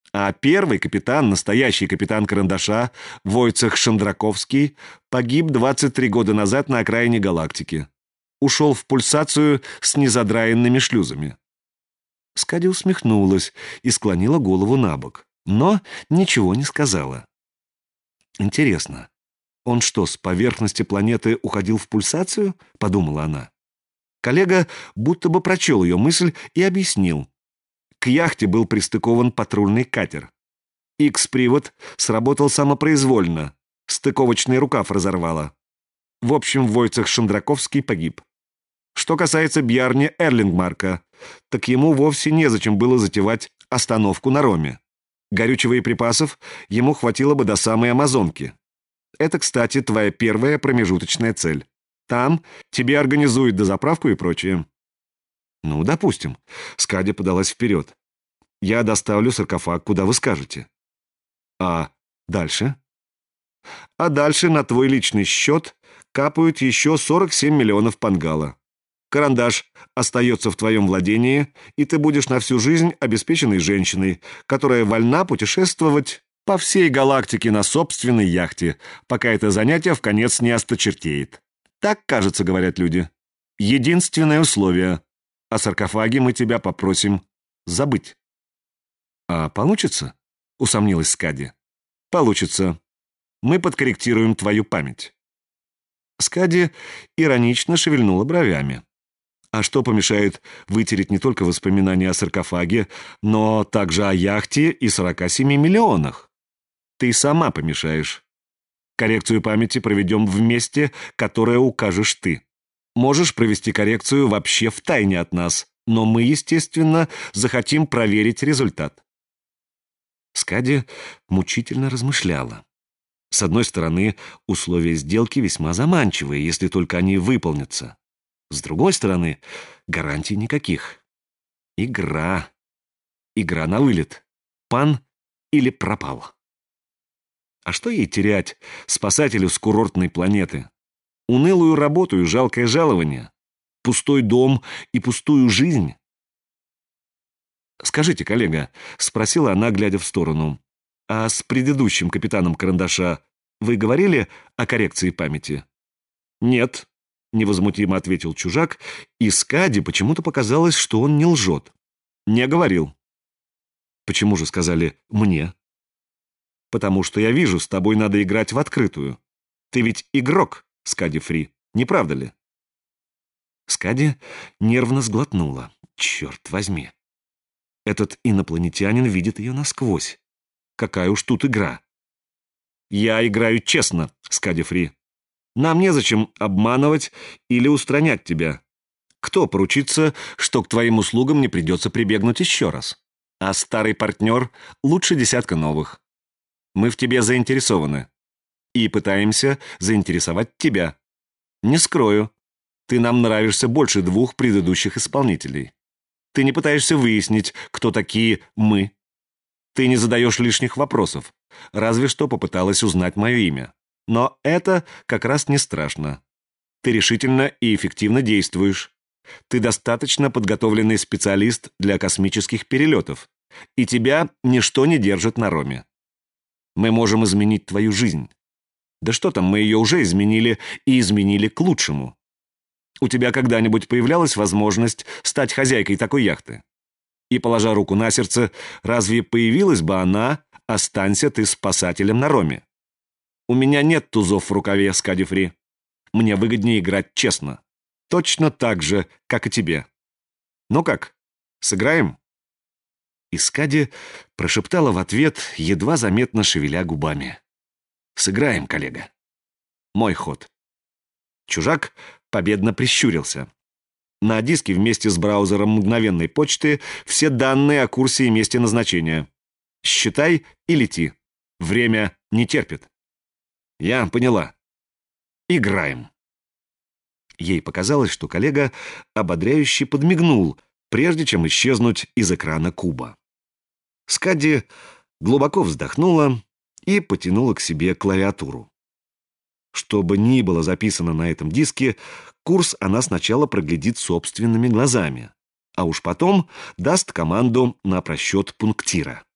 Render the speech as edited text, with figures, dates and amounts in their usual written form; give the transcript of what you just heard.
А первый капитан, настоящий капитан Карандаша, Войцех Шандраковский, погиб 23 года назад на окраине галактики. Ушел в пульсацию с незадраенными шлюзами. Скади усмехнулась и склонила голову на бок, но ничего не сказала. «Интересно, он что, с поверхности планеты уходил в пульсацию?» — подумала она. Коллега будто бы прочел ее мысль и объяснил. К яхте был пристыкован патрульный катер. Икс-привод сработал самопроизвольно, стыковочный рукав разорвало. В общем, Войцех Шандраковский погиб. Что касается Бьярни Эрлингмарка, так ему вовсе незачем было затевать остановку на Роме. Горючего и припасов ему хватило бы до самой Амазонки. Это, кстати, твоя первая промежуточная цель. Там тебе организуют дозаправку и прочее. Ну, допустим. Скади подалась вперед. Я доставлю саркофаг, куда вы скажете. А дальше? А дальше на твой личный счет капают еще 47 миллионов пангала. Карандаш остается в твоем владении, и ты будешь на всю жизнь обеспеченной женщиной, которая вольна путешествовать по всей галактике на собственной яхте, пока это занятие вконец не осточертеет. Так, кажется, говорят люди. Единственное условие. О саркофаге мы тебя попросим забыть. А получится? Усомнилась Скади. Получится. Мы подкорректируем твою память. Скади иронично шевельнула бровями. А что помешает вытереть не только воспоминания о саркофаге, но также о яхте и 47 миллионах? Ты сама помешаешь. Коррекцию памяти проведем в месте, которое укажешь ты. Можешь провести коррекцию вообще втайне от нас, но мы, естественно, захотим проверить результат. Скади мучительно размышляла. С одной стороны, условия сделки весьма заманчивые, если только они выполнятся. С другой стороны, гарантий никаких. Игра. Игра на вылет. Пан или пропал. А что ей терять, спасателю с курортной планеты? Унылую работу и жалкое жалование? Пустой дом и пустую жизнь? «Скажите, коллега», — спросила она, глядя в сторону, «а с предыдущим капитаном Карандаша вы говорили о коррекции памяти?» «Нет», — невозмутимо ответил чужак, и Скади почему-то показалось, что он не лжет. «Не говорил». «Почему же сказали «мне»?» «Потому что я вижу, с тобой надо играть в открытую. Ты ведь игрок, Скади Фри, не правда ли?» Скади нервно сглотнула. «Черт возьми! Этот инопланетянин видит ее насквозь. Какая уж тут игра!» «Я играю честно, Скади Фри. Нам незачем обманывать или устранять тебя. Кто поручится, что к твоим услугам не придется прибегнуть еще раз? А старый партнер лучше десятка новых. Мы в тебе заинтересованы. И пытаемся заинтересовать тебя. Не скрою, ты нам нравишься больше двух предыдущих исполнителей. Ты не пытаешься выяснить, кто такие «мы». Ты не задаешь лишних вопросов, разве что попыталась узнать мое имя. Но это как раз не страшно. Ты решительно и эффективно действуешь. Ты достаточно подготовленный специалист для космических перелетов, и тебя ничто не держит на Роме. Мы можем изменить твою жизнь. Да что там, мы ее уже изменили, и изменили к лучшему. У тебя когда-нибудь появлялась возможность стать хозяйкой такой яхты? И, положа руку на сердце, разве появилась бы она, останься ты спасателем на Роме? У меня нет тузов в рукаве, Скади Фри. Мне выгоднее играть честно. Точно так же, как и тебе. Ну как, сыграем?» И Скади прошептала в ответ, едва заметно шевеля губами. «Сыграем, коллега. Мой ход». Чужак победно прищурился. На диске вместе с браузером мгновенной почты все данные о курсе и месте назначения. Считай и лети. Время не терпит. Я поняла. Играем. Ей показалось, что коллега ободряюще подмигнул, прежде чем исчезнуть из экрана куба. Скади глубоко вздохнула и потянула к себе клавиатуру. Что бы ни было записано на этом диске, курс она сначала проглядит собственными глазами, а уж потом даст команду на просчет пунктира.